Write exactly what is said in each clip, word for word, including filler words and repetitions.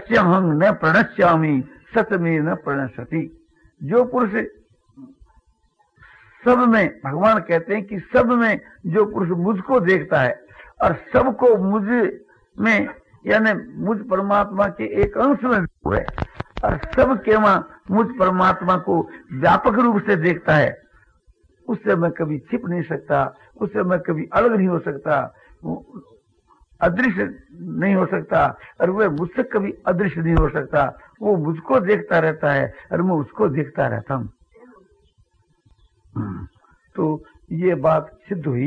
तस्यहं न प्रणश्यामि सत में न प्रणश्यति। जो पुरुष सब में, भगवान कहते हैं कि सब में जो पुरुष मुझको देखता है और सबको मुझ में यानी मुझ परमात्मा के एक अंश में है और सब के वहां मुझ परमात्मा को व्यापक रूप से देखता है, उससे मैं कभी छिप नहीं सकता, उससे मैं कभी अलग नहीं हो सकता, अदृश्य नहीं हो सकता और वह मुझसे कभी अदृश्य नहीं हो सकता। वो मुझको देखता रहता है और मैं उसको देखता रहता हूं। तो ये बात सिद्ध हुई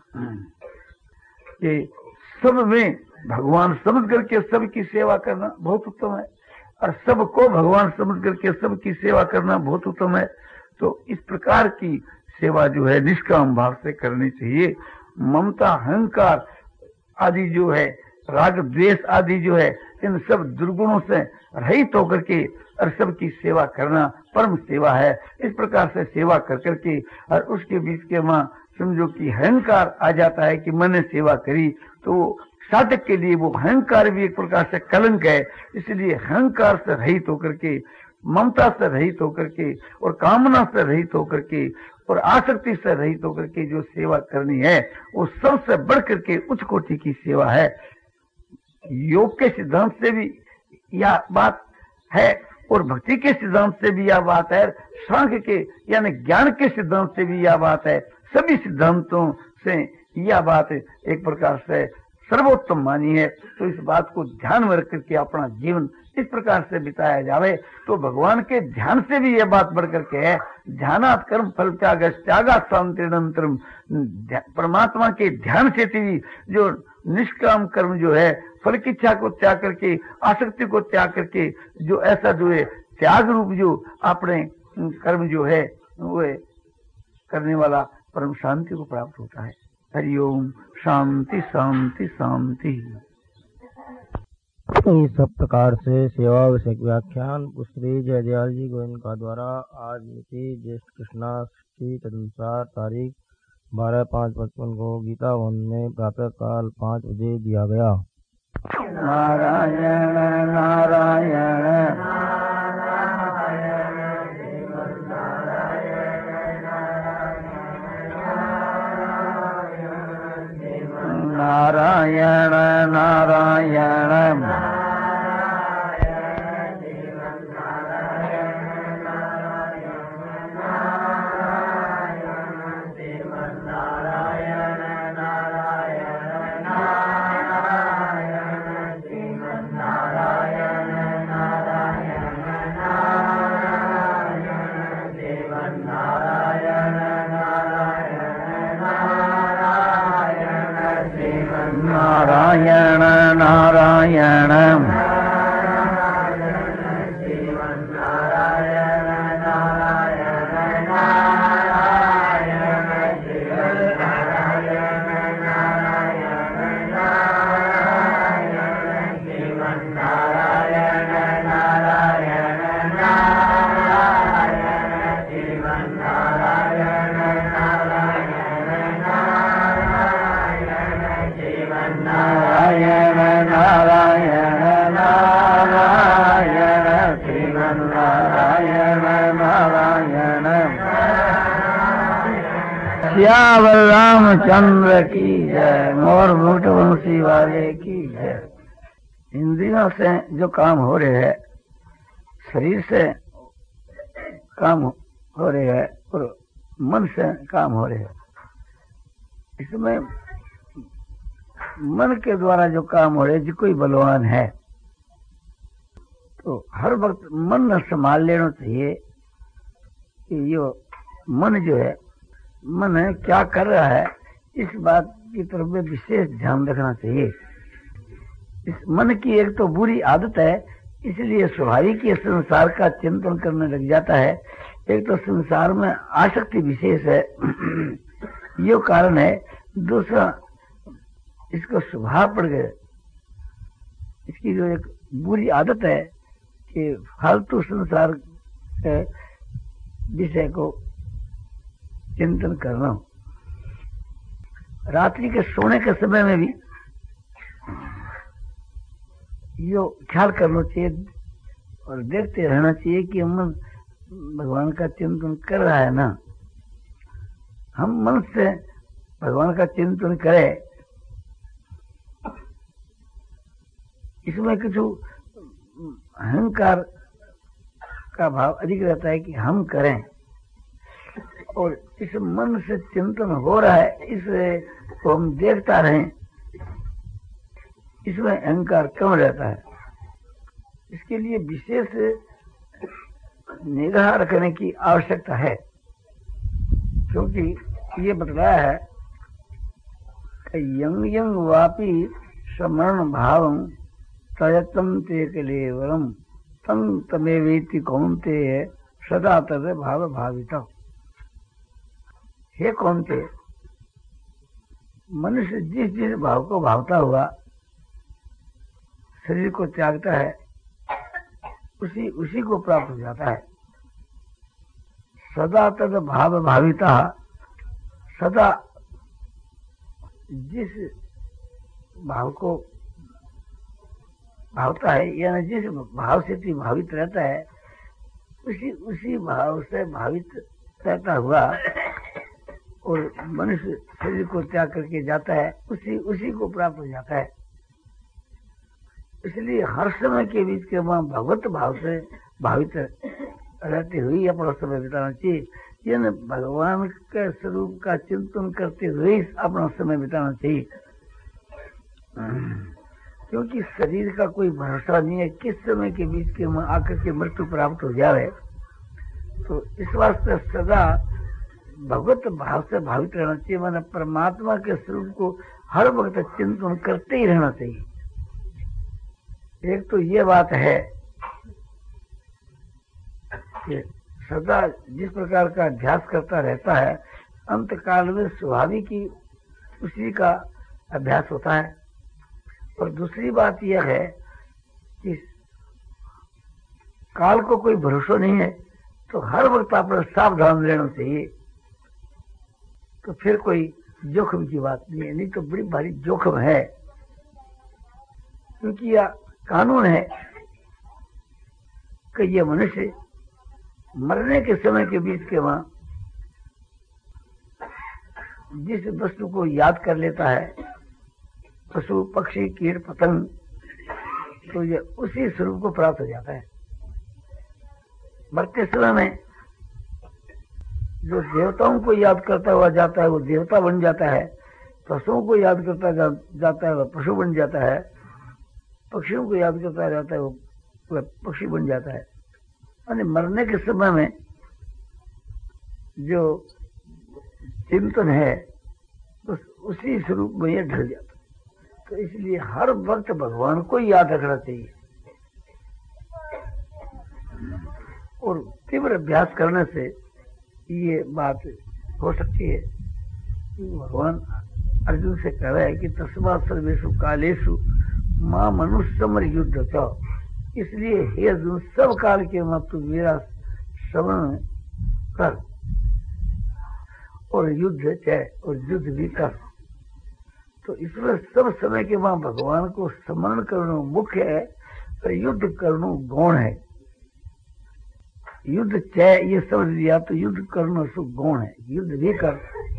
कि सब में भगवान समझ करके सबकी सेवा करना बहुत उत्तम है और सबको भगवान समझ करके सबकी सेवा करना बहुत उत्तम है। तो इस प्रकार की सेवा जो है निष्काम भाव से करनी चाहिए। ममता, अहंकार आदि जो है, राग द्वेष आदि जो है, इन सब दुर्गुणों से रहित होकर के और सबकी सेवा करना परम सेवा है। इस प्रकार से सेवा कर करके और उसके बीच के वहां समझो कि अहंकार आ जाता है कि मैंने सेवा करी, तो साधक के लिए वो अहंकार भी एक प्रकार से कलंक है। इसलिए अहंकार से रहित होकर के, ममता से रहित होकर के और कामना से रहित होकर के और आसक्ति से रहित होकर के जो सेवा करनी है वो सबसे बढ़ करके उच्च कोटि की सेवा है। योग के सिद्धांत से भी यह बात है और भक्ति के सिद्धांत से भी यह बात है, सांख्य के यानी ज्ञान के सिद्धांत से भी यह बात है। सभी सिद्धांतों से यह बात एक प्रकार से सर्वोत्तम मानी है। तो इस बात को ध्यान में रख करके अपना जीवन इस प्रकार से बिताया जावे तो भगवान के ध्यान से भी यह बात बढ़ करके है। ध्यानात् कर्म फल त्याग त्यागात् शांतिरनंतरम। परमात्मा के ध्यान से भी जो निष्काम कर्म जो है, फल की इच्छा को त्याग करके, आसक्ति को त्याग करके, जो ऐसा जो है त्याग रूप जो अपने कर्म जो है वो करने वाला परम शांति को प्राप्त होता है। हरिओम शांति शांति शांति। इस सब प्रकार से सेवा विषयक व्याख्यान श्री जयदयाल जी गोविंद का द्वारा आज मिति ज्येष्ठ कृष्णा षष्ठी तदनुसार तारीख बारह पाँच पचपन को गीता भवन में प्रातः काल पाँच बजे दिया गया। नारायण नारायण नारायण नारायण नारायण नारायण श्यावर रामचंद्र की जय, मोर मुकुट वंशी वाले की जय। इंद्रियों से जो काम हो रहे हैं, शरीर से काम हो रहे हैं और मन से काम हो रहे हैं, इसमें मन के द्वारा जो काम हो रहे हैं, जो कोई बलवान है तो हर वक्त मन न संभाल लेना चाहिए कि ये मन जो है, मन क्या कर रहा है, इस बात की तरफ में विशेष ध्यान रखना चाहिए। इस मन की एक तो बुरी आदत है, इसलिए स्वाभाविक ही संसार का चिंतन करने लग जाता है। एक तो संसार में आसक्ति विशेष है, ये कारण है। दूसरा, इसको स्वभाव पड़ गया, इसकी जो एक बुरी आदत है कि फालतू संसार के विषय को चिंतन करना। रात्रि के सोने के समय में भी यो ख्याल करना चाहिए और देखते रहना चाहिए कि मन भगवान का चिंतन कर रहा है ना। हम मन से भगवान का चिंतन करें, इसमें कुछ अहंकार का भाव अधिक रहता है कि हम करें, और इस मन से चिंतन हो रहा है इसे तो हम देखता रहें, इसमें अहंकार कम रहता है। इसके लिए विशेष निगाह रखने की आवश्यकता है, क्योंकि ये बतलाया है कि यंग यंग वापी समरण भावं तयतम ते कलेवरम तम तमेवेति कौन्ते सदा तद भाव भाविता। हे कौन्ते, मनुष्य जिस जिस भाव को भावता हुआ शरीर को त्यागता है, उसी उसी को प्राप्त हो जाता है। सदा तद भाव भाविता, सदा जिस भाव को भावता है, यानी जिस भाव से तू भावित रहता है, उसी उसी भाव से भावित रहता हुआ और मनुष्य शरीर को त्याग करके जाता है, उसी उसी को प्राप्त हो जाता है। इसलिए हर समय के बीच के वहाँ भगवत भाव से भावित रहते हुए अपना समय बिताना चाहिए, यानी भगवान के स्वरूप का चिंतन करते हुए अपना समय बिताना चाहिए। क्योंकि शरीर का कोई भरोसा नहीं है, किस समय के बीच के वहाँ आकर के मृत्यु प्राप्त हो जाए। तो इस वास्ते सदा भगवत भाव से भावित रहना चाहिए, माना परमात्मा के स्वरूप को हर वक्त चिंतन करते ही रहना चाहिए। एक तो ये बात है कि सदा जिस प्रकार का अभ्यास करता रहता है, अंत काल में स्वाभाविक ही उसी का अभ्यास होता है। और दूसरी बात यह है कि काल को कोई भरोसा नहीं है, तो हर वक्त आप सावधान रहना चाहिए। तो फिर कोई जोखिम की बात नहीं है, नहीं तो बड़ी भारी जोखिम है, क्योंकि यह कानून है कि यह मनुष्य मरने के समय के बीच के वहां जिस वस्तु को याद कर लेता है, पशु पक्षी कीट पतंग, तो ये उसी स्वरूप को प्राप्त हो जाता है। मरते समय में जो देवताओं को याद करता हुआ जाता है वो देवता बन जाता है, पशुओं को याद करता जा, जाता है वह पशु बन जाता है, पक्षियों को याद करता जाता है वो वह पक्षी बन जाता है। यानी मरने के समय में जो चिंतन है उस उसी स्वरूप में यह ढल जाता है। तो इसलिए हर वक्त भगवान को याद रखना चाहिए और तीव्र अभ्यास करने से ये बात हो सकती है। भगवान अर्जुन से कह रहा है कि तस्मात् सर्वेषु कालेषु मां मनुष्यमर युद्ध था। इसलिए हे अर्जुन, सब काल के मत तू मेरा स्मरण कर और युद्ध चाहे और युद्ध भी कर। तो इसमें सब समय के वहां भगवान को स्मरण करना मुख्य है और युद्ध करना गौण है। युद्ध चाहे ये समझ लिया तो युद्ध करना सु गौण है, युद्ध भी कर।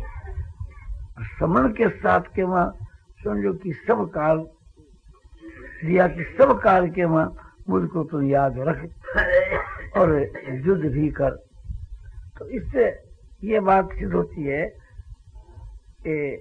स्मरण के साथ के वहां समझो कि सब काल दिया कि सब काल के वहां मुझको तो याद रख और युद्ध भी कर। तो इससे ये बात सिद्ध होती है कि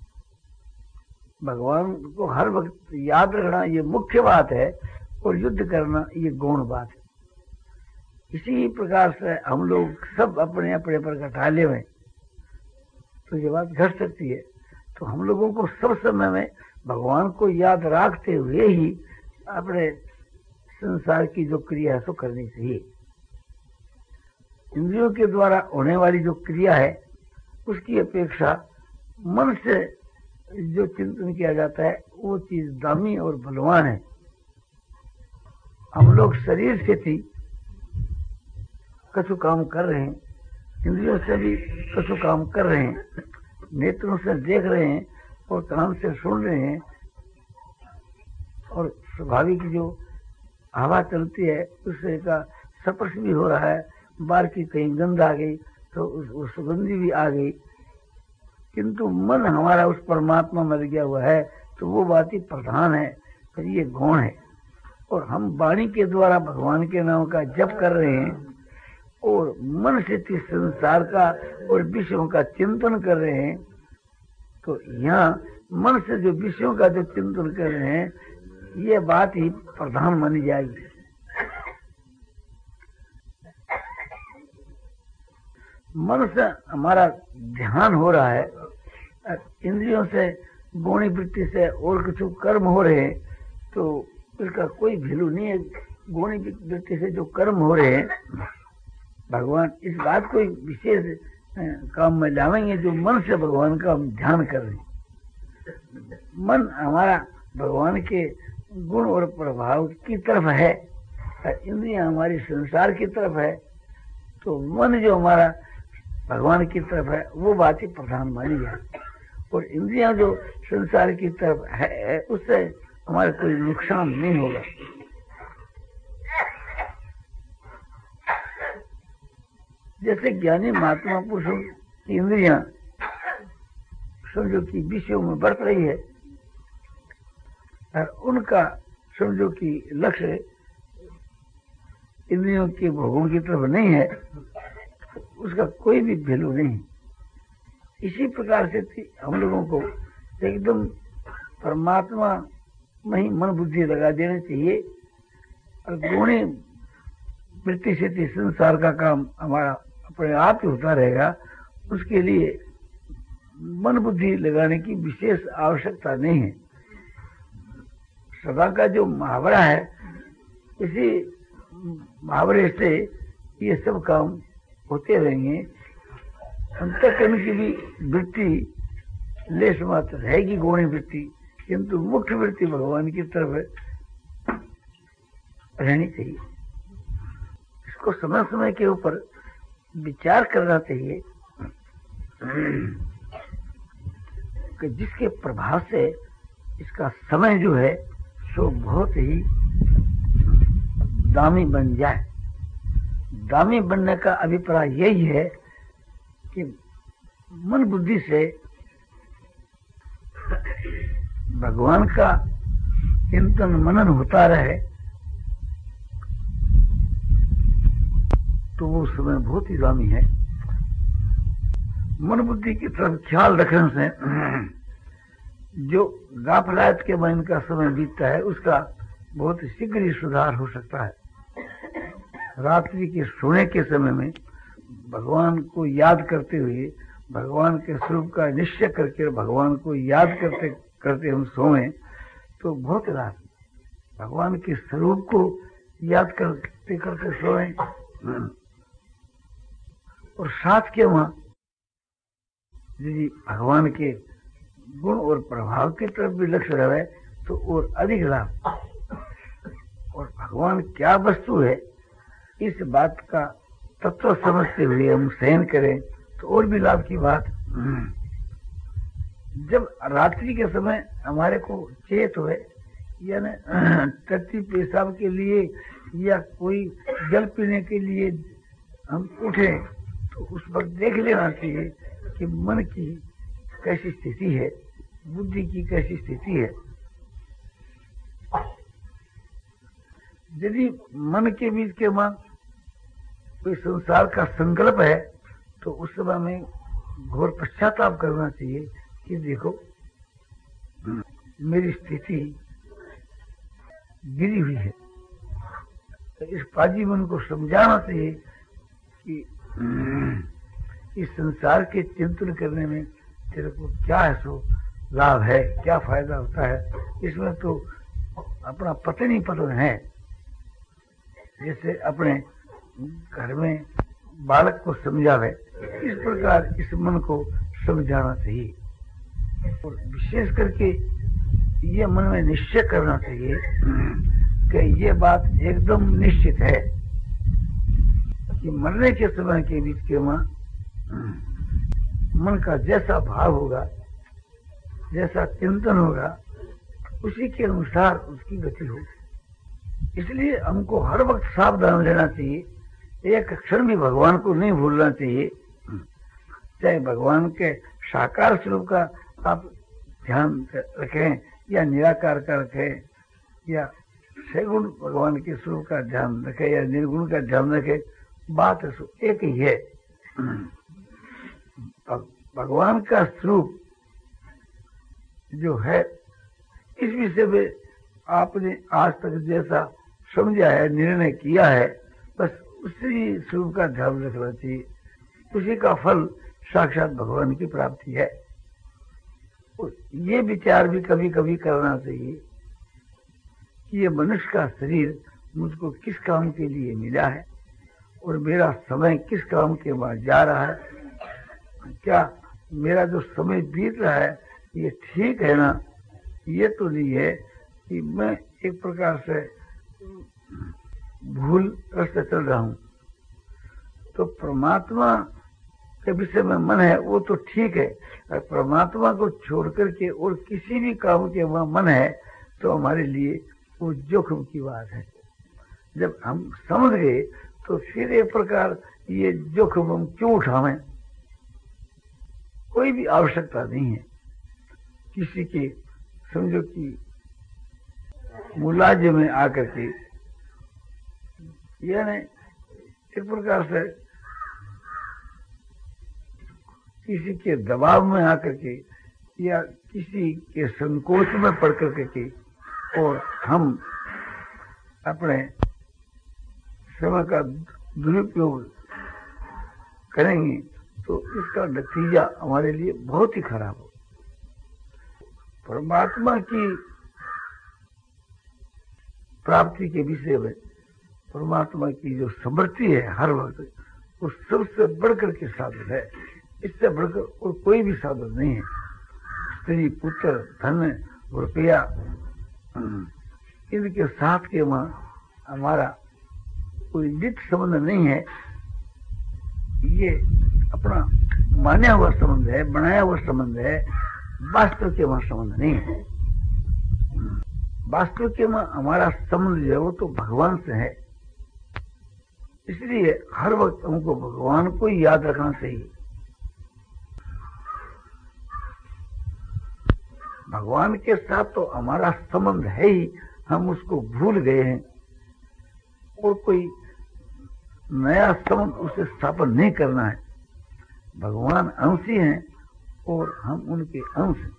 भगवान को हर वक्त याद रखना ये मुख्य बात है और युद्ध करना ये गौण बात है। इसी प्रकार से हम लोग सब अपने अपने पर घटाले में तो ये बात घट सकती है। तो हम लोगों को सब समय में भगवान को याद रखते हुए ही अपने संसार की जो क्रिया है सो करनी चाहिए। इंद्रियों के द्वारा होने वाली जो क्रिया है उसकी अपेक्षा मन से जो चिंतन किया जाता है वो चीज दामी और बलवान है। हम लोग शरीर से थी कछु काम कर रहे हैं, इंद्रियों से भी कछु काम कर रहे हैं, नेत्रों से देख रहे हैं और कान से सुन रहे हैं और स्वाभाविक जो हवा चलती है उससे का स्पर्श भी हो रहा है, बाहर की कहीं गंध आ गई तो उस, उस सुगंधी भी आ गई, किंतु मन हमारा उस परमात्मा में लग गया हुआ है, तो वो बात ही प्रधान है, फिर ये गौण है। और हम वाणी के द्वारा भगवान के नाम का जप कर रहे हैं और मन से संसार का और विषयों का चिंतन कर रहे हैं, तो यहाँ मन से जो विषयों का जो चिंतन कर रहे हैं ये बात ही प्रधान मानी जाएगी। मन से हमारा ध्यान हो रहा है, इंद्रियों से गौणी वृत्ति से और कुछ कर्म हो रहे हैं, तो इसका कोई वैल्यू नहीं है। गौणी वृत्ति से जो कर्म हो रहे हैं भगवान इस बात को विशेष काम में लावेंगे जो मन से भगवान का हम ध्यान कर रहे हैं। मन हमारा भगवान के गुण और प्रभाव की तरफ है, इंद्रियां हमारी संसार की तरफ है, तो मन जो हमारा भगवान की तरफ है वो बात ही प्रधान मानी जाए। और इंद्रियां जो संसार की तरफ है उससे हमारे कोई नुकसान नहीं होगा। जैसे ज्ञानी महात्मा पुरुषों की इंद्रियां समझो कि विषयों में बढ़ रही है और उनका समझो कि लक्ष्य इंद्रियों के भोगों की तरफ नहीं है, उसका कोई भी वैल्यू नहीं। इसी प्रकार से हम लोगों को एकदम परमात्मा में ही मन बुद्धि लगा देना चाहिए और गौणी वृत्ति से संसार का काम हमारा अपने आप ही होता रहेगा। उसके लिए मन बुद्धि लगाने की विशेष आवश्यकता नहीं है। सदा का जो मुहावरा है, इसी मुहावरे से ये सब काम होते रहेंगे। अंतःकरण की भी वृत्ति लेश मात्र रहेगी गौणी वृत्ति, किंतु मुख्य वृत्ति भगवान की तरफ रहनी चाहिए। इसको समय समय के ऊपर विचार करना चाहिए कि जिसके प्रभाव से इसका समय जो है सो बहुत ही दामी बन जाए। दामी बनने का अभिप्राय यही है कि मन बुद्धि से भगवान का चिंतन मनन होता रहे, तो वो समय बहुत ही दामी है। मन बुद्धि की तरफ ख्याल रखने से जो गाफिलत के मन का समय बीतता है उसका बहुत शीघ्र ही सुधार हो सकता है। रात्रि के सोने के समय में भगवान को याद करते हुए, भगवान के स्वरूप का निश्चय करके भगवान को याद करते करते हम सोएं तो बहुत रात भगवान के स्वरूप को याद करते करते सोएं और साथ के वहां यदि भगवान के गुण और प्रभाव की तरफ भी लक्ष्य रहे तो और अधिक लाभ। और भगवान क्या वस्तु है इस बात का तत्व समझते हुए हम शयन करें तो और भी लाभ की बात। जब रात्रि के समय हमारे को चेत हुए यानी टट्टी पेशाब के लिए या कोई जल पीने के लिए हम उठे तो उस वक्त देख लेना चाहिए कि मन की कैसी स्थिति है, बुद्धि की कैसी स्थिति है। यदि मन के बीच के मां कोई संसार का संकल्प है तो उस समय में घोर पश्चाताप करना चाहिए कि देखो मेरी स्थिति गिरी हुई है। तो इस पाजी मन को समझाना चाहिए कि इस संसार के चिंतन करने में तेरे को क्या है सो लाभ है, क्या फायदा होता है, इसमें तो अपना पत्नी पतन है। जैसे अपने घर में बालक को समझावे इस प्रकार इस मन को समझाना चाहिए। और विशेष करके ये मन में निश्चय करना चाहिए कि ये बात एकदम निश्चित है कि मरने के समय के बीच के मां मन का जैसा भाव होगा, जैसा चिंतन होगा, उसी के अनुसार उसकी गति होगी। इसलिए हमको हर वक्त सावधान रहना चाहिए, एक क्षण भी भगवान को नहीं भूलना चाहिए। चाहे भगवान के साकार स्वरूप का आप ध्यान रखें या निराकार का रखें या सगुण भगवान के स्वरूप का ध्यान रखें या निर्गुण का ध्यान रखें, बात एक ही है। भगवान का स्वरूप जो है, इस विषय में आपने आज तक जैसा समझा है, निर्णय किया है, बस उसी स्वरूप का ध्यान रखना चाहिए। उसी का फल साक्षात भगवान की प्राप्ति है। ये विचार भी कभी कभी करना चाहिए कि ये मनुष्य का शरीर मुझको किस काम के लिए मिला है और मेरा समय किस काम के बाद जा रहा है। क्या मेरा जो समय बीत रहा है ये ठीक है ना? ये तो नहीं है कि मैं एक प्रकार से भूल रास्ते चल रहा हूं। तो परमात्मा के विषय में मन है वो तो ठीक है, और परमात्मा को छोड़ करके और किसी भी काम के वहां मन है तो हमारे लिए वो जोखिम की बात है। जब हम समझ गए तो फिर एक प्रकार ये जोखिम हम क्यों उठावें? कोई भी आवश्यकता नहीं है किसी के, समझो कि मुलाजिम में आकर के, यानी एक प्रकार से किसी के दबाव में आकर के या किसी के संकोच में पड़ कर के और हम अपने समय का दुरुपयोग करेंगे तो इसका नतीजा हमारे लिए बहुत ही खराब हो। परमात्मा की प्राप्ति के विषय में परमात्मा की जो समृद्धि है हर वक्त, वो सबसे बढ़कर के साधन है। इससे बढ़कर और कोई भी साधन नहीं है। स्त्री, पुत्र, धन, रुपया, इनके साथ के वहां हमारा कोई नित्य संबंध नहीं है। ये अपना माना हुआ संबंध है, बनाया हुआ संबंध है, वास्तव के वहां संबंध नहीं है। वास्तव के वहां हमारा संबंध जो है वो तो भगवान से है। इसलिए हर वक्त हमको भगवान को याद रखना चाहिए। भगवान के साथ तो हमारा संबंध है ही, हम उसको भूल गए हैं और कोई नया संबंध उसे स्थापन नहीं करना है। भगवान अंशी हैं और हम उनके अंश हैं।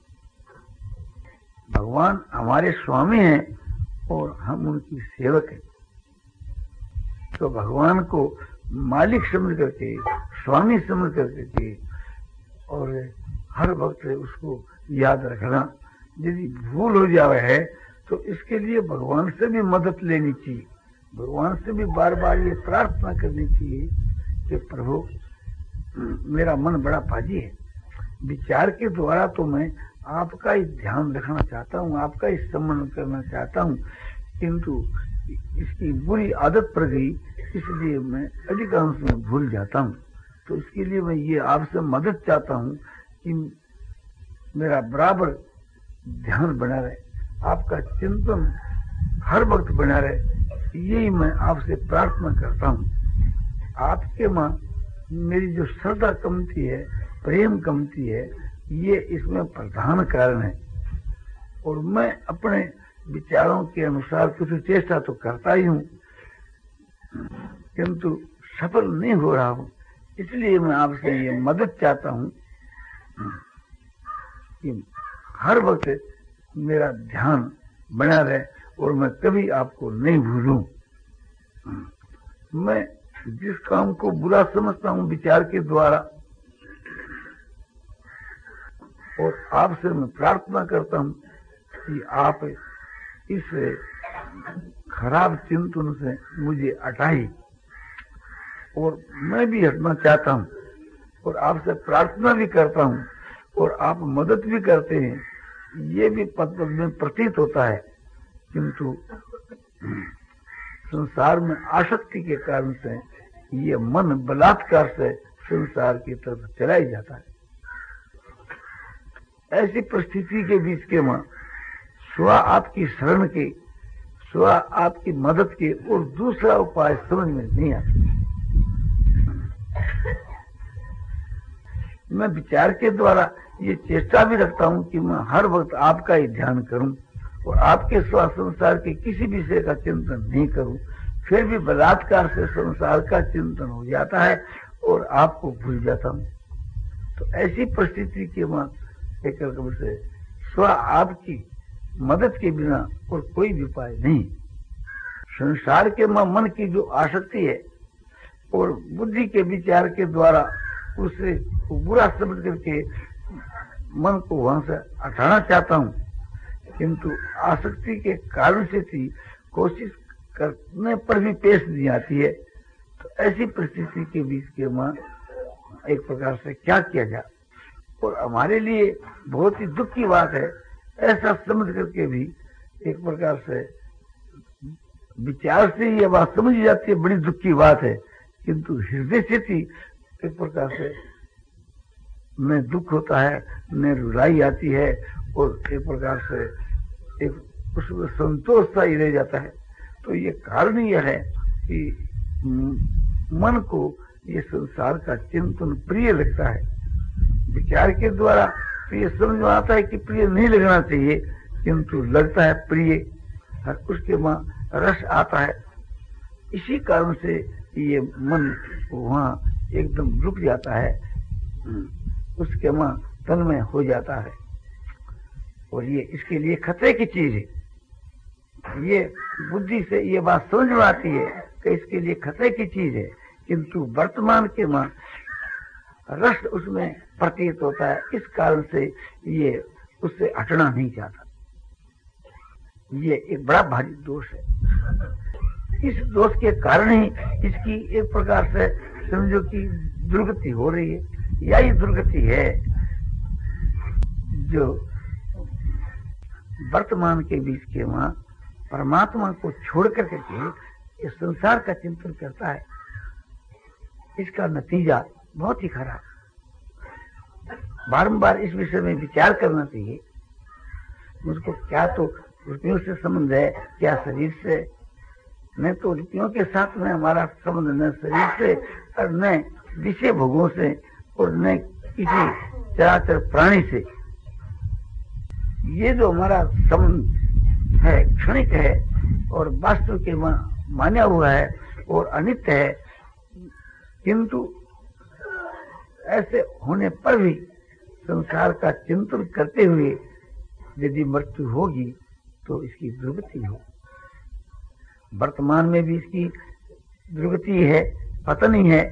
भगवान हमारे स्वामी हैं और हम उनकी सेवक हैं। तो भगवान को मालिक समझ करके, स्वामी समझ करके और हर वक्त उसको याद रखना। यदि भूल हो जावे है तो इसके लिए भगवान से भी मदद लेनी चाहिए। भगवान से भी बार बार ये प्रार्थना करनी चाहिए कि प्रभु मेरा मन बड़ा भाजी है, विचार के द्वारा तो मैं आपका ही ध्यान रखना चाहता हूँ, आपका ही सम्मान करना चाहता हूँ, किंतु इसकी बुरी आदत पड़ गई, इसलिए मैं अधिकांश में भूल जाता हूँ। तो इसके लिए मैं ये आपसे मदद चाहता हूँ कि मेरा बराबर ध्यान बना रहे, आपका चिंतन हर वक्त बना रहे, यही मैं आपसे प्रार्थना करता हूँ। आपके मां मेरी जो श्रद्धा कमती है, प्रेम कमती है, ये इसमें प्रधान कारण है। और मैं अपने विचारों के अनुसार कुछ चेष्टा तो करता ही हूँ, किंतु सफल नहीं हो रहा हूँ। इसलिए मैं आपसे ये मदद चाहता हूँ कि हर वक्त मेरा ध्यान बना रहे और मैं कभी आपको नहीं भूलूं। मैं जिस काम को बुरा समझता हूँ विचार के द्वारा, और आपसे मैं प्रार्थना करता हूँ कि आप इस खराब चिंतन से मुझे हटाइए, और मैं भी हटना चाहता हूँ और आपसे प्रार्थना भी करता हूँ और आप मदद भी करते हैं। ये भी पद पद में प्रतीत होता है, किंतु संसार में आसक्ति के कारण से ये मन बलात्कार से संसार की तरफ चला ही जाता है। ऐसी परिस्थिति के बीच के मां स्व आपकी शरण के, स्व आपकी मदद के और दूसरा उपाय समझ में नहीं आता। मैं विचार के द्वारा ये चेष्टा भी रखता हूं कि मैं हर वक्त आपका ही ध्यान करूं और आपके स्व संसार के किसी विषय का चिंतन नहीं करूं, फिर भी बलात्कार से संसार का चिंतन हो जाता है और आपको भूल जाता हूं। तो ऐसी परिस्थिति के मैं एक रकम से स्व आपकी मदद के बिना और कोई भी उपाय नहीं। संसार के मां मन की जो आसक्ति है और बुद्धि के विचार के द्वारा उसे बुरा समझ करके मन को वहां से हटाना चाहता हूं, किंतु आसक्ति के कारण से थी कोशिश करने पर भी पेश नहीं आती है। तो ऐसी परिस्थिति के बीच के मां एक प्रकार से क्या किया जाए, और हमारे लिए बहुत ही दुख की बात है, ऐसा समझ करके भी एक प्रकार से विचार से ये बात समझ जाती है, बड़ी दुख की बात है, किंतु हृदय से थी एक प्रकार से न दुख होता है न रुलाई आती है और एक प्रकार से एक उसमें संतोष सा ही रह जाता है। तो ये कारण यह है कि मन को ये संसार का चिंतन प्रिय लगता है। विचार के द्वारा तो ये समझ में आता है कि प्रिय नहीं लगना चाहिए, किंतु लगता है प्रिय और उसके मां रस आता है। इसी कारण से ये मन वहां एकदम रुक जाता है, उसके मां तन्मय हो जाता है। और ये इसके लिए खतरे की चीज है। ये बुद्धि से ये बात समझ में आती है कि इसके लिए खतरे की चीज है, किंतु वर्तमान के मां रस उसमें प्रतीत होता है, इस कारण से ये उससे हटना नहीं चाहता। ये एक बड़ा भारी दोष है। इस दोष के कारण ही इसकी एक प्रकार से समझो कि दुर्गति हो रही है। यही दुर्गति है जो वर्तमान के बीच के मां परमात्मा को छोड़ करके के इस संसार का चिंतन करता है। इसका नतीजा बहुत ही खराब। बारंबार इस विषय में विचार करना चाहिए। मुझको क्या तो रुपयों से संबंध है, क्या शरीर से। न तो रुपयों के साथ में हमारा संबंध न शरीर से और न विषय भोगों से और न किसी चराचर प्राणी से। ये जो हमारा संबंध है क्षणिक है और वास्तव के माना हुआ है और अनित्य है, किंतु ऐसे होने पर भी संसार का चिंतन करते हुए यदि मृत्यु होगी तो इसकी दुर्गति हो। वर्तमान में भी इसकी दुर्गति है, पतन ही है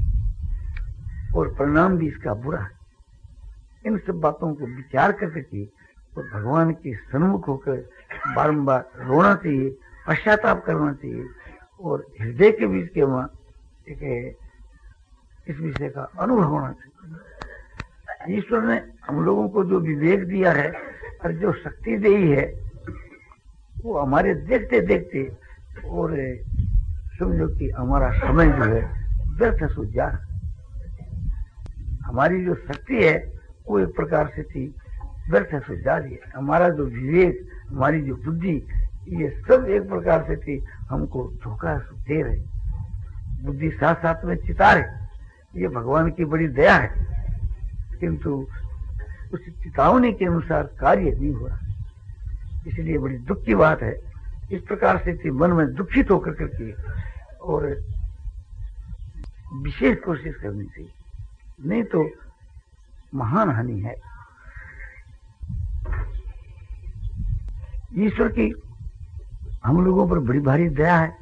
और परिणाम भी इसका बुरा है। इन सब बातों को विचार करके और भगवान के सन्मुख होकर बारंबार रोना चाहिए, पश्चाताप करना चाहिए और हृदय के बीच के वहां एक इस विषय का अनुभव होना चाहिए। ईश्वर ने हम लोगों को जो विवेक दिया है और जो शक्ति दी है, वो हमारे देखते देखते और समझो कि हमारा समय जो है व्यर्थ हो जा रहा। हमारी जो शक्ति है वो एक प्रकार से थी व्यर्थ हो जा रही है। हमारा जो विवेक, हमारी जो बुद्धि, ये सब एक प्रकार से थी हमको धोखा दे रहे। बुद्धि साथ साथ में चिता रहे। ये भगवान की बड़ी दया है, किंतु उस चेतावनी के अनुसार कार्य नहीं हो रहा। इसलिए बड़ी दुख की बात है। इस प्रकार से थी मन में दुखित होकर करके और विशेष कोशिश करनी चाहिए, नहीं तो महान हानि है। ईश्वर की हम लोगों पर बड़ी भारी दया है,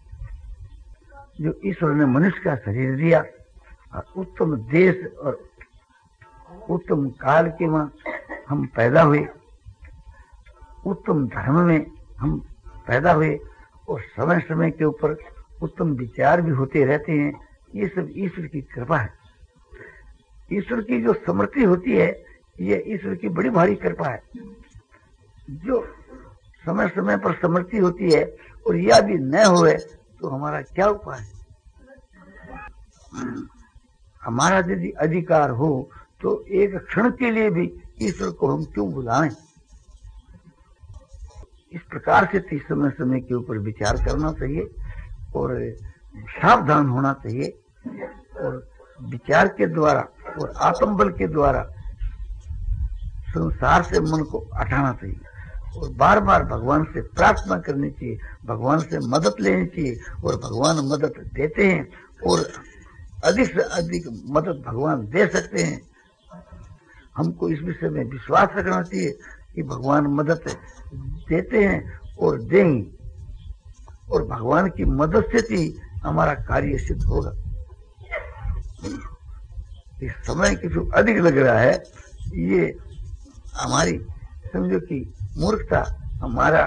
जो ईश्वर ने मनुष्य का शरीर दिया और उत्तम देश और उत्तम काल के वहां हम पैदा हुए, उत्तम धर्म में हम पैदा हुए और समय समय के ऊपर उत्तम विचार भी होते रहते हैं। ये सब ईश्वर की कृपा है। ईश्वर की जो समृद्धि होती है, ये ईश्वर की बड़ी भारी कृपा है। जो समय समय पर समृद्धि होती है और यह भी न हुए तो हमारा क्या उपाय है? हमारा यदि अधिकार हो तो एक क्षण के लिए भी ईश्वर को हम क्यों बुलाएं? इस प्रकार से तीस समय समय के ऊपर विचार करना चाहिए और सावधान होना चाहिए और विचार के द्वारा और आत्मबल के द्वारा संसार से मन को हटाना चाहिए और बार बार भगवान से प्रार्थना करनी चाहिए, भगवान से मदद लेनी चाहिए और भगवान मदद देते हैं और अधिक से अधिक मदद भगवान दे सकते हैं। हमको इस विषय में विश्वास रखना चाहिए कि भगवान मदद देते हैं और देंगे और भगवान की मदद से ही हमारा कार्य सिद्ध होगा। इस समय की जो अधिक लग रहा है ये हमारी समझो कि मूर्खता, हमारा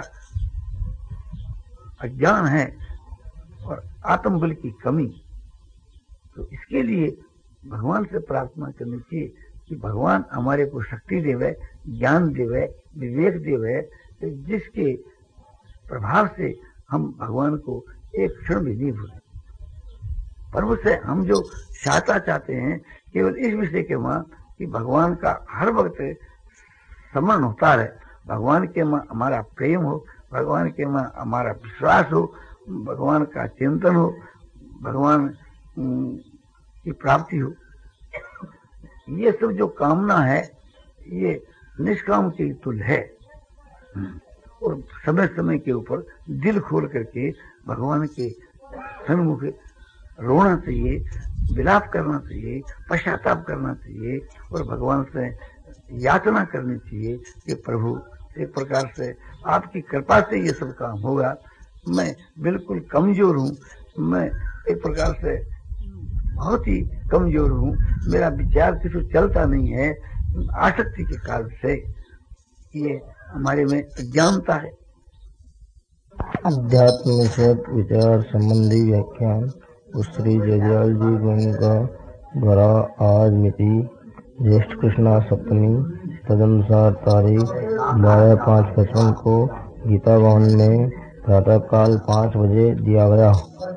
अज्ञान है और आत्मबल की कमी। तो इसके लिए भगवान से प्रार्थना करनी चाहिए कि भगवान हमारे को शक्ति देवे, ज्ञान देवे, विवेक देवे, जिसके प्रभाव से हम भगवान को एक क्षण भी नहीं भूलें। पर उससे हम जो सहायता चाहते हैं केवल इस विषय के वहां कि भगवान का हर वक्त स्मरण होता रहे, भगवान के मां हमारा प्रेम हो, भगवान के मां हमारा विश्वास हो, भगवान का चिंतन हो, भगवान की प्राप्ति हो। ये सब जो कामना है ये निष्काम के तुल्य है और समय समय के ऊपर दिल खोल करके भगवान के सन्मुख रोना चाहिए, विलाप करना चाहिए, पश्चाताप करना चाहिए और भगवान से याचना करनी चाहिए कि प्रभु एक प्रकार से आपकी कृपा से ये सब काम होगा। मैं बिल्कुल कमजोर हूँ, मैं एक प्रकार से बहुत ही कमजोर हूँ, मेरा विचार किसी चलता नहीं है, आसक्ति के कारण से ये हमारे में अज्ञानता है। अध्यात्म विचार संबंधी व्याख्यान श्री जयदयाल जी गोविंद का द्वारा आज मिति ज्येष्ठ कृष्णा सप्तमी तदनुसार तारीख बारह पाँच पचपन को गीता भवन में प्रातः काल पाँच बजे दिया गया।